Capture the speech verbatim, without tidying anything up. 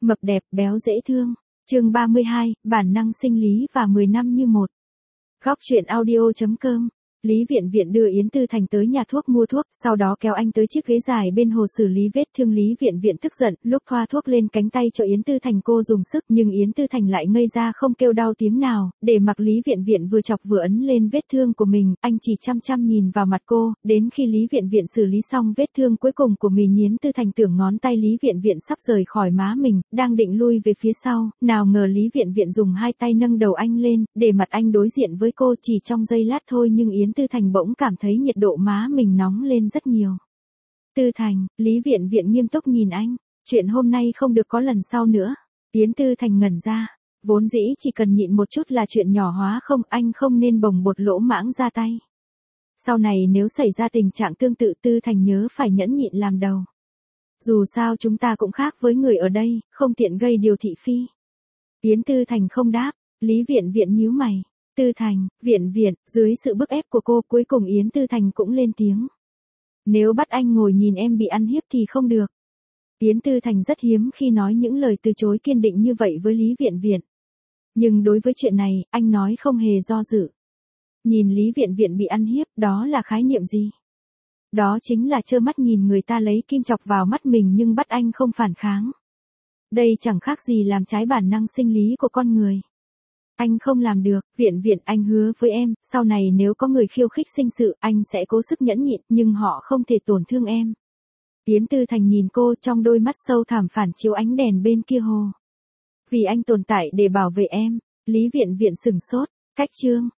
Mập đẹp, béo dễ thương. Chương ba mươi hai, bản năng sinh lý và mười năm như một. Góc truyện audio chấm com. Lý Viện Viện đưa Yến Tư Thành tới nhà thuốc mua thuốc, sau đó kéo anh tới chiếc ghế dài bên hồ xử lý vết thương. Lý Viện Viện tức giận, lúc thoa thuốc lên cánh tay cho Yến Tư Thành cô dùng sức, nhưng Yến Tư Thành lại ngây ra không kêu đau tiếng nào, để mặc Lý Viện Viện vừa chọc vừa ấn lên vết thương của mình, anh chỉ chăm chăm nhìn vào mặt cô, đến khi Lý Viện Viện xử lý xong vết thương cuối cùng của mình, Yến Tư Thành tưởng ngón tay Lý Viện Viện sắp rời khỏi má mình, đang định lui về phía sau, nào ngờ Lý Viện Viện dùng hai tay nâng đầu anh lên, để mặt anh đối diện với cô. Chỉ trong giây lát thôi nhưng Yến Tư Thành bỗng cảm thấy nhiệt độ má mình nóng lên rất nhiều. Tư Thành, Lý Viện Viện nghiêm túc nhìn anh, chuyện hôm nay không được có lần sau nữa. Yến Tư Thành ngẩn ra, vốn dĩ chỉ cần nhịn một chút là chuyện nhỏ hóa không, anh không nên bồng bột lỗ mãng ra tay. Sau này nếu xảy ra tình trạng tương tự, Tư Thành nhớ phải nhẫn nhịn làm đầu. Dù sao chúng ta cũng khác với người ở đây, không tiện gây điều thị phi. Yến Tư Thành không đáp, Lý Viện Viện nhíu mày. Tư Thành, Viện Viện, dưới sự bức ép của cô, cuối cùng Yến Tư Thành cũng lên tiếng. Nếu bắt anh ngồi nhìn em bị ăn hiếp thì không được. Yến Tư Thành rất hiếm khi nói những lời từ chối kiên định như vậy với Lý Viện Viện. Nhưng đối với chuyện này, anh nói không hề do dự. Nhìn Lý Viện Viện bị ăn hiếp, đó là khái niệm gì? Đó chính là trơ mắt nhìn người ta lấy kim chọc vào mắt mình nhưng bắt anh không phản kháng. Đây chẳng khác gì làm trái bản năng sinh lý của con người. Anh không làm được, Viện Viện, anh hứa với em, sau này nếu có người khiêu khích sinh sự, anh sẽ cố sức nhẫn nhịn, nhưng họ không thể tổn thương em. Yến Tư Thành nhìn cô, trong đôi mắt sâu thẳm phản chiếu ánh đèn bên kia hồ. Vì anh tồn tại để bảo vệ em. Lý Viện Viện sửng sốt, cách chương,